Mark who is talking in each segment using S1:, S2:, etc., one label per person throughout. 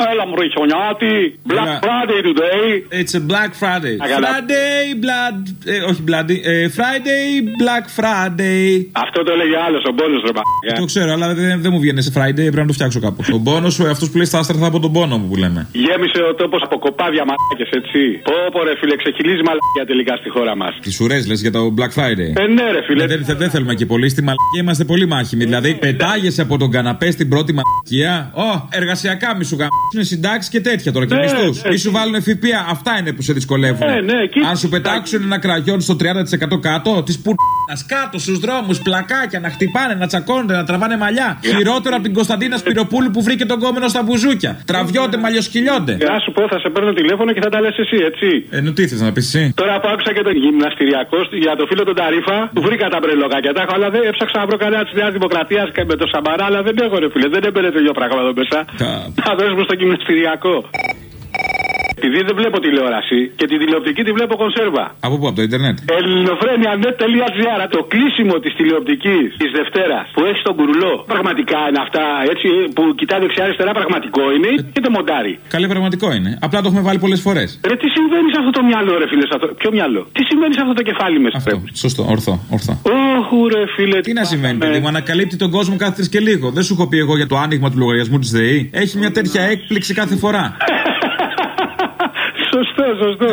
S1: Έλα μου ρε χιονιάτη. Black Friday today.
S2: It's a Black Friday. Friday, blood. Όχι bloody. Friday, Black Friday.
S1: Αυτό το έλεγε άλλος, ο Μπόνος ρε π***.
S2: Το ξέρω, αλλά δεν μου βγαίνει σε Friday, πρέπει να το φτιάξω κάπου. Ο Μπόνος, αυτός που λέει στα άστρα θα από τον πόνο μου που λέμε.
S1: Γέμισε ο τόπος από κοπάδια μαλάκες, έτσι. Πω ρε φίλε, ξεχυλίζει μαλάκια τελικά στη χώρα μας.
S2: Τι ουρές λες για το Black Friday.
S1: Ναι ρε φίλε.
S2: Δεν θέλουμε και πολύ, στη μαλακία είμαστε πολύ μάχημοι. Δηλαδή πετάγεσαι από τον καναπέ στην πρώτη μαλακία. Εργασιακά μη σου γαμίσουν συντάξεις και τέτοια τώρα και μισθούς. Μη σου βάλουν ΦΠΑ, αυτά είναι που σε δυσκολεύουν. Αν σου πετάξουν ένα κραγιόν στο 30% κάτω, τις πουρνάς κάτω στους δρόμους, πλακάκια να χτυπάνε, να τσακώνονται, να τραβάνε μαλλιά. Χειρότερο από την Κωνσταντίνα Σπυροπούλου που βρήκε τον κόμενο στα μπουζούκια. Τραβιόνται, μαλλιοσκυλιόνται.
S1: Να σου πω, θα σε παίρνω τηλέφωνο και θα τα λες εσύ, έτσι.
S2: Τι θες να πεις εσύ.
S1: Τώρα που άκουσα και τον γυμναστηριακό για το φίλο τον Ταρίφα, του βρήκα τα μπρελοκάκια τα έχω, αλλά δεν έψαξα να βρω κανένα τη Νέα Δημοκρατία και με το Σαμπαρά, αλλά δεν έχω ρε φίλε, δεν έμπαινε το ίδιο πράγμα εδώ μέσα. Θα δώσουμε στο γυμναστηριακό. Επειδή δεν βλέπω τηλεόραση και τη τηλεοπτική τη βλέπω κονσέρβα.
S2: Από πού, από το Ιντερνετ.
S1: Ελληνοφρένια.net.gr. Το κλείσιμο τη τηλεοπτική τη Δευτέρα που έχει στον κουρουλό. Πραγματικά είναι αυτά έτσι που κοιτάει δεξιά-αριστερά, πραγματικό είναι ή το μοντάρι.
S2: Καλή, πραγματικό είναι. Απλά το έχουμε βάλει πολλές φορές.
S1: Ρε, τι συμβαίνει σε αυτό το μυαλό, ρε φίλε. Ποιο μυαλό. Τι συμβαίνει σε αυτό το κεφάλι μέσα.
S2: Αυτό. Σωστό, ορθό.
S1: Όχου, ρε φίλε.
S2: Τι να συμβαίνει, παιδί μου, ανακαλύπτει τον κόσμο κάθε 3 και λίγο. Δεν σου έχω πει εγώ για το άνοιγμα του λογαριασμού της ΔΕΗ. Έχει μια τέτοια έκπληξη κάθε φορά.
S1: Σωστό.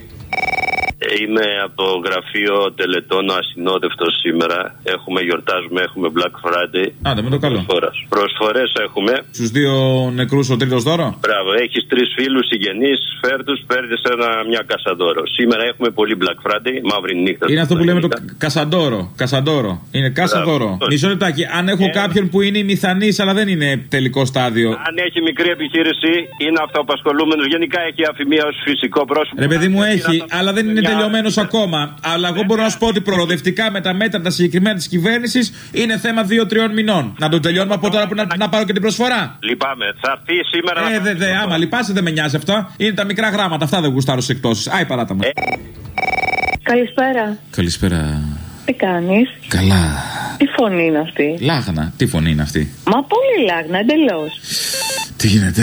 S3: Είμαι από το γραφείο Τελετών ασυνόδευτος σήμερα. Γιορτάζουμε, έχουμε Black Friday.
S2: Άντε, με το καλό.
S3: Προσφορές έχουμε.
S2: Στους 2 νεκρούς ο τρίτος δώρο.
S3: Μπράβο, έχεις 3 φίλους συγγενείς, φέρτους, παίρνεις μια κασαντόρο. Σήμερα έχουμε πολύ Black Friday, μαύρη νύχτα.
S2: Είναι αυτό που λέμε το κασαντόρο. Είναι κασαντόρο. Μισό λεπτάκι. Αν έχω κάποιον που είναι ημιθανής, αλλά δεν είναι τελικό στάδιο.
S3: Αν έχει μικρή επιχείρηση, είναι αυτοαπασχολούμενος. Γενικά έχει αφημία ως φυσικό πρόσωπο.
S2: Ρε παιδί μου, έχει, αλλά δεν είναι τελειωμένος ακόμα. Αλλά εγώ μπορώ να σου πω ότι προοδευτικά με τα μέτρα τα συγκεκριμένα της κυβέρνησης είναι θέμα 2-3 μηνών. Να το τελειώνουμε από τώρα που να πάρω και την προσφορά.
S3: Λυπάμαι. Θα έρθει σήμερα.
S2: Άμα λυπάσαι δεν με νοιάζει αυτό. Είναι τα μικρά γράμματα. Αυτά δεν γουστάρω σε εκτόσεις. Άι, παράτα μου.
S4: Καλησπέρα.
S2: Καλησπέρα.
S4: Τι κάνεις?
S2: Καλά.
S4: Τι φωνή είναι αυτή?
S2: Λάγνα. Τι φωνή είναι αυτή?
S4: Μα πολύ λάγνα, εντελώς.
S2: Τι γίνεται?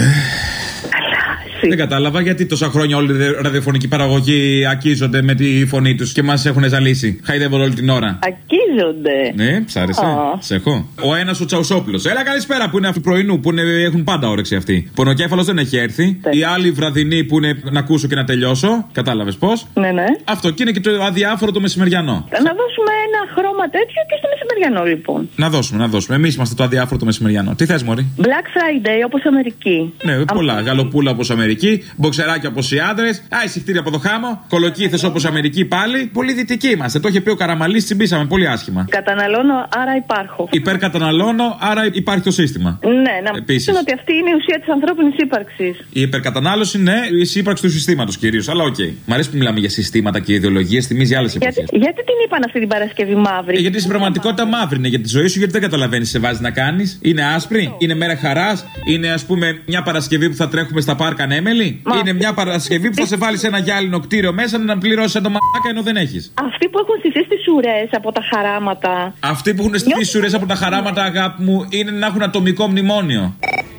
S2: Δεν κατάλαβα γιατί τόσα χρόνια όλοι οι ραδιοφωνικοί παραγωγοί ακίζονται με τη φωνή τους και μας έχουν ζαλίσει. Χαϊδεύουν όλη την ώρα.
S4: Ακίζονται.
S2: Ναι, ψάρεσε. Σε έχω. Ο ένας ο Τσαουσόπουλος. Έλα, καλησπέρα που είναι αυτού του πρωινού που έχουν πάντα όρεξη αυτοί. Πονοκέφαλος δεν έχει έρθει. Οι άλλοι βραδινοί που είναι να ακούσω και να τελειώσω. Κατάλαβες πώς?
S4: Ναι.
S2: Αυτό και είναι και το αδιάφορο το μεσημεριανό.
S4: Να δώσουμε ένα χρώμα τέτοιο και στο μεσημεριανό λοιπόν.
S2: Να δώσουμε. Εμείς είμαστε το αδιάφορο το μεσημεριανό. Τι θες, μωρή?
S4: Black Friday όπως Αμερική.
S2: Ναι, πολλά. Γαλοπούλα όπως Αμερική. Μποξεράκια όπως οι άντρες. Εισιτήρια από το χάμο. Κολοκύθες όπως Αμερική πάλι. Πολύ δυτικοί είμαστε. Το είχε πει ο Καραμαλής, τσιμπήσαμε πολύ άσχημα.
S4: Καταναλώνω, άρα υπάρχω.
S2: Υπερκαταναλώνω, άρα υπάρχει το σύστημα.
S4: Ναι, να πιστεύω ότι αυτή είναι η ουσία της ανθρώπινης ύπαρξης.
S2: Η υπερκατανάλωση, ναι, η ύπαρξη του συστήματος κυρίως. Αλλά οκ. Μ' αρέσει που μιλάμε για συστήματα και ιδεολογίες, θυμίζει άλλες εποχές.
S4: Γιατί την είπαν αυτή την Παρασκευή μαύρη?
S2: Γιατί στην πραγματικότητα μαύρη είναι για τη ζωή σου, γιατί δεν καταλαβαίνεις σε βάζει να κάνεις. Είναι άσπρη, είναι μέρα χαράς, είναι ας πούμε μια Παρασκευή που θα τρέχουμε στα πάρκα ανέμελη. Είναι μια Παρασκευή που θα σε βάλει σε ένα γυάλινο κτίριο μέσα να πληρώσει το μαλάκα ενώ δεν έχεις.
S4: Αυτοί που έχουν στηθεί στις ουρές από τα χαράματα.
S2: Αυτοί που έχουν στηθεί στις ουρές από τα χαράματα, αγάπη μου, είναι να έχουν ατομικό μνημόνιο.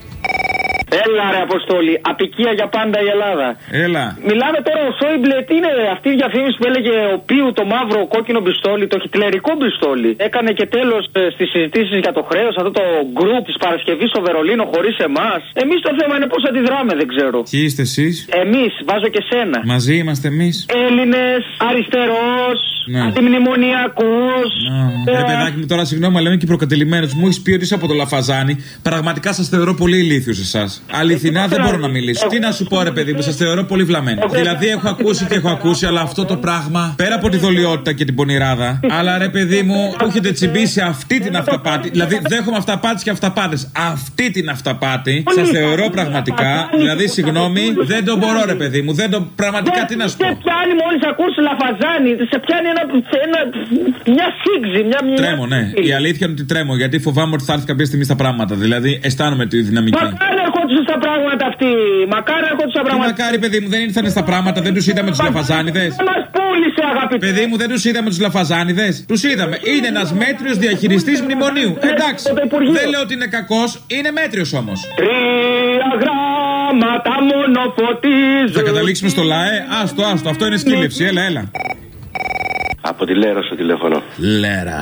S1: Έλα ρε Αποστόλη, απικία για πάντα η Ελλάδα.
S2: Έλα.
S1: Μιλάμε τώρα ο Σόιμπλε, τι είναι αυτή η διαφήμιση που έλεγε ο Πίου το μαύρο κόκκινο πιστόλι, το χιτλερικό πιστόλι. Έκανε και τέλος στις συζητήσεις για το χρέος, αυτό το γκρουπ της Παρασκευής στο Βερολίνο χωρίς εμάς. Εμείς το θέμα είναι πώς αντιδράμε, δεν ξέρω.
S2: Ποιοι είστε εσείς?
S1: Εμείς, βάζω και σένα.
S2: Μαζί είμαστε εμείς.
S1: Έλληνες, αριστερός, αντιμνημονιακούς.
S2: Ρε παιδάκι μου, τώρα συγγνώμη, αλλά είμαι και προκατελημένος. Μου έχεις πει ότι είσαι από το Λαφαζάνι. Πραγματικά σας θεωρώ πολύ ηλίθιους εσάς. Αληθινά δεν μπορώ να μιλήσω. Τι να σου πω, ρε παιδί μου, σας θεωρώ πολύ βλαμμένο. Δηλαδή έχω ακούσει, αλλά αυτό το πράγμα πέρα από τη δολιότητα και την πονηράδα. Αλλά ρε παιδί μου, που έχετε τσιμπήσει αυτή την αυταπάτη. Δηλαδή δέχομαι αυταπάτες και αυταπάτες. Αυτή την αυταπάτη σας θεωρώ πραγματικά. Δηλαδή συγγνώμη, δεν το μπορώ, ρε παιδί μου. Πραγματικά τι να σου πω.
S1: Σε πιάνει μόλις ακούσει Λαφαζάνι, σε πιάνει μια σύγκριση.
S2: Τρέμω, ναι. Η αλήθεια είναι ότι τρέμω γιατί φοβάμαι ότι θα έρθει κάποια στιγμή στα πράγματα. Δηλαδή αισθάνομαι τη δυναμική.
S1: Μακάρι ερχόντουσαν στα πράγματα αυτοί. Μακάρι ερχόντουσαν στα πράγματα.
S2: Μακάρι, παιδί μου, δεν ήρθαν στα πράγματα, δεν τους είδαμε τους Λαφαζάνιδες.
S1: Μας πούλησε, αγαπητέ.
S2: Παιδί μου, δεν τους είδαμε τους Λαφαζάνιδες. Τους είδαμε. Είναι ένας μέτριος διαχειριστής μνημονίου. Εντάξει. Δεν λέω ότι είναι κακός, είναι μέτριος όμως.
S1: 3 γράμματα. στάματα μόνο φωτίζουν.
S2: Θα καταλήξουμε στο ΛΑΕ. Άστο, αυτό είναι σκύλευση. Έλα.
S3: Από τη Λέρο στο τηλέφωνο.
S2: Λέρα.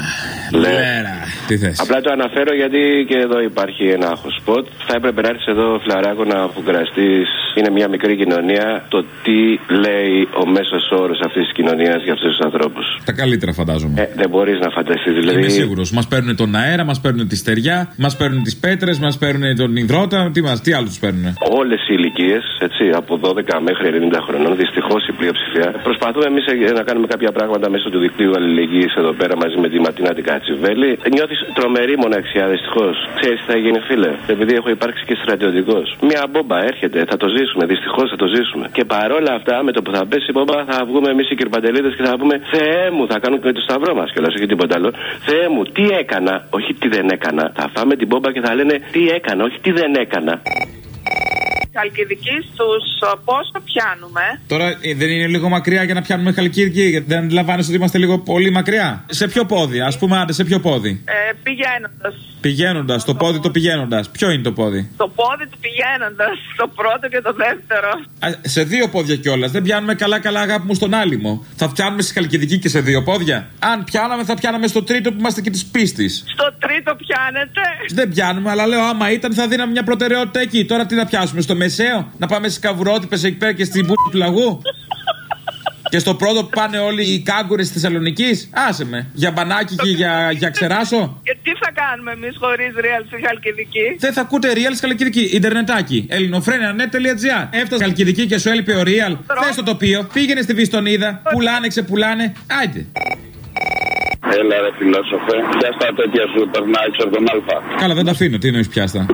S2: Τι θες?
S3: Απλά το αναφέρω γιατί και εδώ υπάρχει ένα hotspot. Θα έπρεπε να έρθει εδώ, Φλαράκο, να φουγκραστείς. Είναι μια μικρή κοινωνία. Το τι λέει ο μέσος όρος αυτής της κοινωνίας για αυτούς τους ανθρώπους.
S2: Τα καλύτερα, φαντάζομαι.
S3: Δεν μπορείς να φανταστείς. Δηλαδή...
S2: Είμαι σίγουρος. Μας παίρνουν τον αέρα, μας παίρνουν τη στεριά, μας παίρνουν τις πέτρες, μας παίρνουν τον υδρότα. Τι άλλο τους παίρνουν?
S3: Όλες οι ηλικίες, έτσι, από 12 μέχρι 90 χρονών, δυστυχώς η πλειοψηφία. Προσπαθούμε εμείς να κάνουμε κάποια πράγματα μέσω του δικτύου αλληλεγγύης εδώ πέρα μαζί με τη Ματίνα την Κατσιβέλη. Νιώθεις τρομερή μοναξιά, δυστυχώς. Ξέρεις τι θα γίνει, φίλε? Επειδή έχω υπάρξει και στρατιωτικός. Μια μπόμπα έρχεται, θα το ζήσουμε, δυστυχώς θα το ζήσουμε. Και παρόλα αυτά, με το που θα πέσει η μπόμπα, θα βγούμε εμείς οι κυρπαντελίδες και θα πούμε Θεέ μου, θα κάνουμε και το σταυρό μας κιόλας, όχι τίποτα άλλο. Θεέ μου, τι έκανα, όχι τι δεν έκανα. Θα φάμε την μπόμπα και θα λένε τι έκανα, όχι τι δεν έκανα.
S5: Χαλκιδική στους πόσο πιάνουμε?
S2: Τώρα δεν είναι λίγο μακριά για να πιάνουμε Χαλκιδική? Γιατί δεν αντιλαμβάνεσαι ότι είμαστε λίγο πολύ μακριά? Σε ποιο πόδι, ας πούμε, άντε, σε ποιο πόδι? Πηγαίνοντας, το πόδι το πηγαίνοντας. Ποιο είναι το πόδι?
S5: Το πόδι του πηγαίνοντας, το πρώτο και το δεύτερο.
S2: Σε δύο πόδια κιόλας. Δεν πιάνουμε καλά, αγάπη μου, στον άλυμο. Θα πιάνουμε στη Χαλκιδική και σε δύο πόδια? Αν πιάναμε, θα πιάναμε στο τρίτο που είμαστε και της πίστης.
S5: Στο τρίτο πιάνετε?
S2: Δεν πιάνουμε, αλλά λέω άμα ήταν θα δίναμε μια προτεραιότητα εκεί. Τώρα τι να πιάσουμε, στο μεσαίο? Να πάμε στις καβουρότυπες εκεί πέρα και στην π*** του λαγού? Και στο πρώτο που πάνε όλοι οι κάγκουρες της Θεσσαλονικής? Άσε με. Για μπανάκι και για ξεράσο.
S5: Και τι θα κάνουμε εμείς χωρίς real στη Χαλκιδική?
S2: Δεν θα ακούτε real στη Χαλκιδική. Ιντερνετάκι. Ελληνοφρένια.net.gr. Έφτασε Χαλκιδική και σου έλειπε ο real. Θες το τοπίο. Πήγαινε στη Βιστονίδα. Πουλάνε, ξεπουλάνε. Άιντε.
S6: Έλα ρε φιλόσοφε, πιάστα τέτοια σου περνάει έξω από τον Αλφα.
S2: Καλά, δεν τα αφήνω, τι εννοείς πιάστα?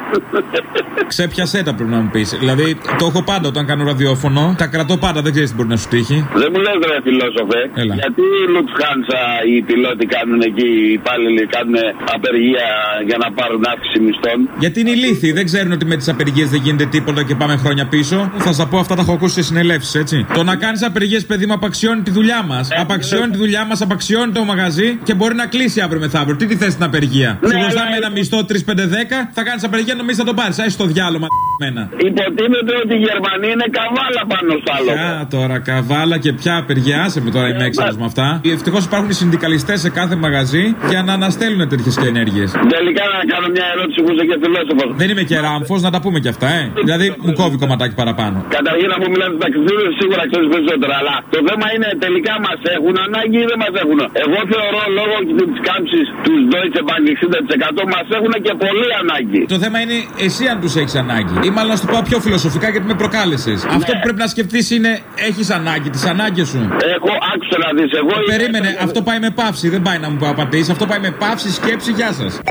S2: Ξέπιασέ τα πρέπει να μου πεις. Δηλαδή το έχω πάντα όταν κάνω ραδιόφωνο. Τα κρατώ πάντα, δεν ξέρεις τι μπορεί να σου τύχει.
S6: Δεν μου λες ρε φιλόσοφε.
S2: Έλα.
S6: Γιατί η Λουφτχάνσα οι πιλότοι κάνουν εκεί, οι υπάλληλοι κάνουν απεργία για να πάρουν αύξηση μισθών?
S2: Γιατί είναι ηλίθιοι, δεν ξέρουν ότι με τις απεργίες δεν γίνεται τίποτα και πάμε χρόνια πίσω. Θα σας πω, αυτά τα έχω ακούσει σε συνελεύσεις, έτσι. Το να κάνεις απεργίες, παιδί μου, απαξιώνει τη δουλειά μας. Απαξιώνει τη δουλειά μας, απαξιώνει το μαγαζί και μπορεί να κλείσει αύριο μεθαύριο. Τι θες στην απεργία? Σου χρωστάμε ένα μισθό 3-5-10, θα κάνεις απεργία, νομίζεις θα το πάρεις. Άσε το διάλογο, μένα.
S6: Υποτίθεται ότι η Γερμανία είναι καβάλα πάνω στο άλλο.
S2: Ποια τώρα καβάλα και ποια απεργία? Άσε με τώρα, είμαι έξαλλος με αυτά. Ευτυχώς υπάρχουν οι συνδικαλιστές σε κάθε μαγαζί για να αναστέλνουν τέτοιες και ενέργειες.
S6: Τελικά να κάνω μια ερώτηση που είσαι και φιλόσοφος.
S2: Δεν είμαι και ράμφος, να τα πούμε κι αυτά, Δηλαδή μου κόβει κομματάκι παραπάνω.
S6: Καταρχήν να μου μιλάτε ταξιδίδες, σίγουρα ξέρεις περισσότερα. Αλλά το θέμα είναι τελικά μας έχουν ανάγκη ή δεν μας έχουν? Εγώ θεωρώ λόγω της κάμψης του Deutsche Bank 60% μας έχουν και πολύ ανάγκη.
S2: Το θέμα είναι εσύ αν τους έχεις ανάγκη. Ή μάλλον να σου το πω πιο φιλοσοφικά γιατί με προκάλεσες. Ναι. Αυτό που πρέπει να σκεφτείς είναι έχεις ανάγκη, τις ανάγκες σου.
S6: Έχω, άκουσα να δεις. Εγώ
S2: περίμενε, αυτό πάει με παύση, δεν πάει να μου απαντήσεις. Αυτό πάει με παύση, σκέψη, γεια σας.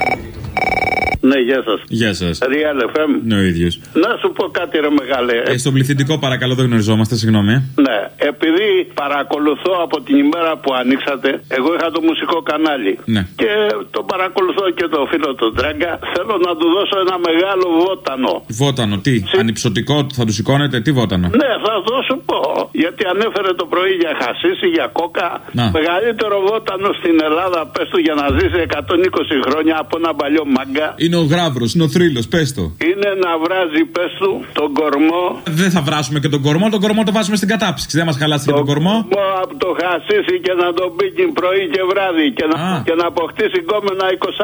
S1: Ναι, γεια σας.
S2: Γεια σας.
S1: Real FM.
S2: Ναι, ο ίδιος.
S1: Να σου πω κάτι, ρε μεγάλε.
S2: Στον πληθυντικό, παρακαλώ, δεν γνωριζόμαστε, συγγνώμη.
S1: Ναι, επειδή παρακολουθώ από την ημέρα που ανοίξατε, εγώ είχα το μουσικό κανάλι.
S2: Ναι.
S1: Και το παρακολουθώ και το φίλο του Τράγκα. Θέλω να του δώσω ένα μεγάλο βότανο.
S2: Βότανο, τι? Ανυψωτικό, θα του σηκώνετε, τι βότανο?
S1: Ναι, θα το σου πω. Γιατί ανέφερε το πρωί για χασίσι, για κόκα.
S2: Να.
S1: Μεγαλύτερο βότανο στην Ελλάδα, πες του, για να ζήσει 120 χρόνια από ένα παλιό μάγκα.
S2: Είναι ο Γράβρος, είναι ο Θρύλος, πες το.
S1: Είναι να βράζει, πες του, τον κορμό.
S2: Δεν θα βράσουμε και τον κορμό το βάζουμε στην κατάψυξη. Δεν μας χαλάσει και τον κορμό.
S1: Από το χασίσι και να τον πήκει πρωί και βράδυ και να αποκτήσει γκόμενα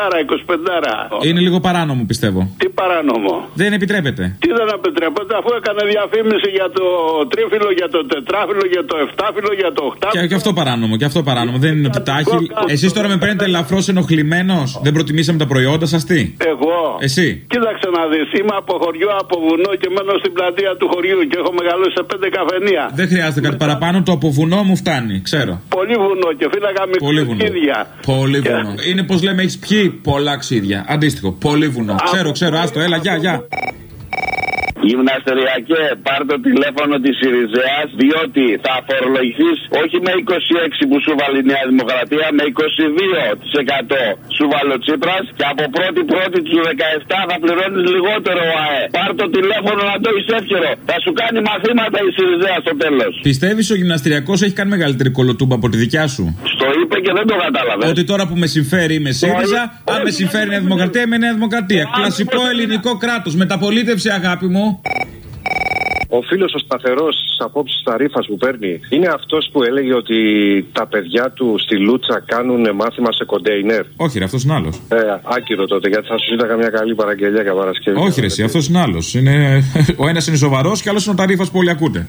S1: 20-25.
S2: Είναι λίγο παράνομο, πιστεύω.
S1: Τι παράνομο?
S2: Δεν επιτρέπεται.
S1: Τι δεν επιτρέπεται, αφού έκανε διαφήμιση για το τρίφυλλο, για το τετράφυλλο, για το εφτάφυλλο, για το οχτάφυλλο.
S2: Και αυτό παράνομο, και αυτό παράνομο. Δεν είναι ότι τα έχει. Εσείς τώρα με παίρνετε ελαφρώς ενοχλημένος. Δεν προτιμήσαμε τα προϊόντα σας, τι?
S1: Εγώ.
S2: Εσύ.
S1: Κοίταξε να δεις, είμαι από χωριό, από βουνό και μένω στην πλατεία του χωριού και έχω μεγαλώσει σε 5 καφενεία.
S2: Δεν χρειάζεται κάτι παραπάνω, το από βουνό μου φτάνει, ξέρω.
S1: Πολύ βουνό και φύλαγα μικρά ξύδια.
S2: Πολύ βουνό. Είναι πως λέμε, έχεις πιει πολλά ξύδια. Αντίστοιχο. Πολύ βουνό. Ξέρω, άστο, έλα, γεια.
S6: Γυμναστεριακέ, πάρ' το τηλέφωνο της Σιριζέας, διότι θα φορολογηθείς όχι με 26 που σου βάλει η Νέα Δημοκρατία, με 22% σου βάλει ο Τσίπρας και από 1η του 17 θα πληρώνεις λιγότερο ΑΕ. Πάρ' το τηλέφωνο να το είσαι εύκαιρο. Θα σου κάνει μαθήματα η Σιριζέα στο τέλος.
S2: Πιστεύεις ο γυμναστηριακός έχει κάνει μεγαλύτερη κολοτούμπα από τη δικιά σου?
S6: Στο είπε και δεν το κατάλαβε.
S2: Ότι τώρα που με συμφέρει είμαι ΣΥΡΙΖΑ, αν με συμφέρει η Νέα Δημοκρατία είμαι Νέα Δημοκρατία. Κλασικό ελληνικό κράτος, μεταπολίτευση, αγάπη μου.
S7: Ο φίλος ο σταθερός της απόψης Ταρίφας που παίρνει είναι αυτός που έλεγε ότι τα παιδιά του στη Λούτσα κάνουν μάθημα σε κοντέινερ.
S2: Όχι, ρε, αυτός είναι άλλος.
S7: Άκυρο τότε, γιατί θα σου ζήταγα μια καλή παραγγελία για Παρασκευή.
S2: Όχι, ρε, εσύ, αυτός είναι άλλος. Ο ένας είναι σοβαρός και άλλος είναι ο Ταρίφας που όλοι ακούτε.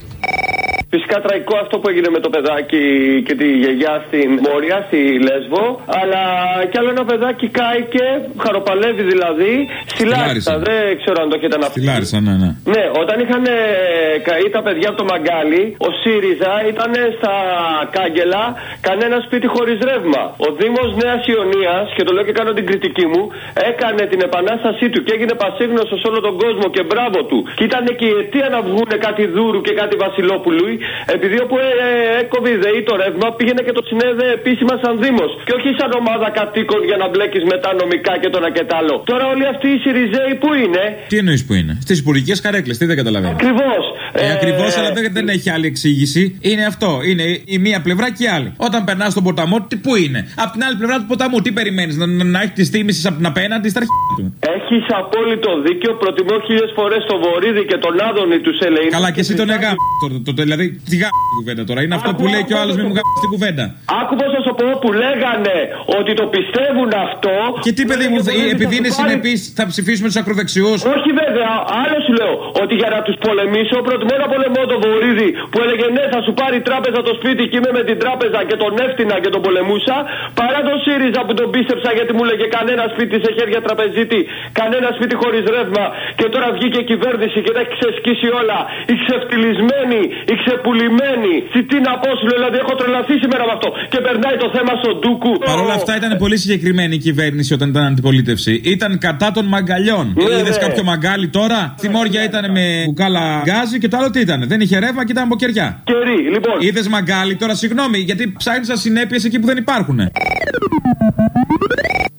S8: Φυσικά τραγικό αυτό που έγινε με το παιδάκι και τη γιαγιά στην Μόρια, στη Λέσβο. Αλλά κι άλλο ένα παιδάκι κάηκε, χαροπαλεύει δηλαδή, στη Λάρισα. Δεν ξέρω αν το έχετε αναφέρει.
S2: Στη Λάρισα, ναι.
S8: Ναι, όταν είχαν καεί τα παιδιά από το Μαγκάλι, ο ΣΥΡΙΖΑ ήταν στα Κάγκελα, κανένα σπίτι χωρίς ρεύμα. Ο Δήμος Νέας Ιωνίας, και το λέω και κάνω την κριτική μου, έκανε την επανάστασή του και έγινε πασίγνωστο σε όλο τον κόσμο και μπράβο του. Και ήταν και η αιτία να βγουν κάτι Δούρου και κάτι Βασιλόπουλου. Επειδή όπου έκοβε η ΔΕΗ το ρεύμα, πήγαινε και το συνέδε επίσημα σαν Δήμος. Και όχι σαν ομάδα κατοίκων για να μπλέκεις μετά νομικά και το ένα και τ' άλλο. Τώρα όλοι αυτοί οι Σιριζέοι που είναι.
S2: Τι εννοείς που είναι? Στις υπουργικές καρέκλες, τι δεν καταλαβαίνω.
S8: Ακριβώς.
S2: Ακριβώς, αλλά δεν έχει άλλη εξήγηση. Είναι αυτό. Είναι η μία πλευρά και η άλλη. Όταν περνάς στον ποταμό, πού είναι? Απ' την άλλη πλευρά του ποταμού, τι περιμένεις? Να έχει τις τίμησης απ' την απέναντι στα αρχαία του.
S8: Έχεις απόλυτο δίκιο. Προτιμώ 1000 φορές τον Βορίδη και τον Άδωνη του Ελεήνου.
S2: Καλά, και εσύ τον εγάμ. Δηλαδή, τι γάμ την κουβέντα τώρα. Είναι αυτό που λέει και ο άλλος, μην μου γάμ την κουβέντα.
S8: Άκου πώς θα σου πω, που λέγανε ότι το πιστεύουν αυτό.
S2: Και τι, παιδί μου, επειδή είναι συνεπής, θα ψηφίσουμε τους ακροδεξιούς?
S8: Όχι, βέβαια. Άλλο σου λέω. Ότι για να τους πολεμήσω, προτιμώ να πολεμώ τον Βορίδη που έλεγε ναι, θα σου πάρει τράπεζα το σπίτι και είμαι με την τράπεζα και τον έφτιανα και τον πολεμούσα. Παρά τον ΣΥΡΙΖΑ που τον πίστεψα γιατί μου έλεγε κανένα σπίτι σε χέρια τραπεζίτη, κανένα σπίτι χωρίς ρεύμα. Και τώρα βγήκε η κυβέρνηση και τα έχει ξεσκίσει όλα. Οι ξεφτυλισμένοι, οι ξεπουλημένοι. Τι να πω, σου λέω, δηλαδή έχω τρελαθεί σήμερα με αυτό. Και περνάει το θέμα στον Ντούκου.
S2: Παρ' όλα αυτά ήταν πολύ συγκεκριμένη η κυβέρνηση όταν ήταν αντιπολίτευση. Ήταν κατά των μαγκαλιών. Είδες κάποιο μαγκάλι τώρα? Στη Μόρια ήταν με μπουκάλα γκάζι και το άλλο τι ήταν? Δεν είχε ρεύμα και ήταν από κεριά.
S8: Κερί, λοιπόν.
S2: Είδες μαγκάλι τώρα, συγγνώμη, γιατί ψάχνεις ασυνέπειες εκεί που δεν υπάρχουν.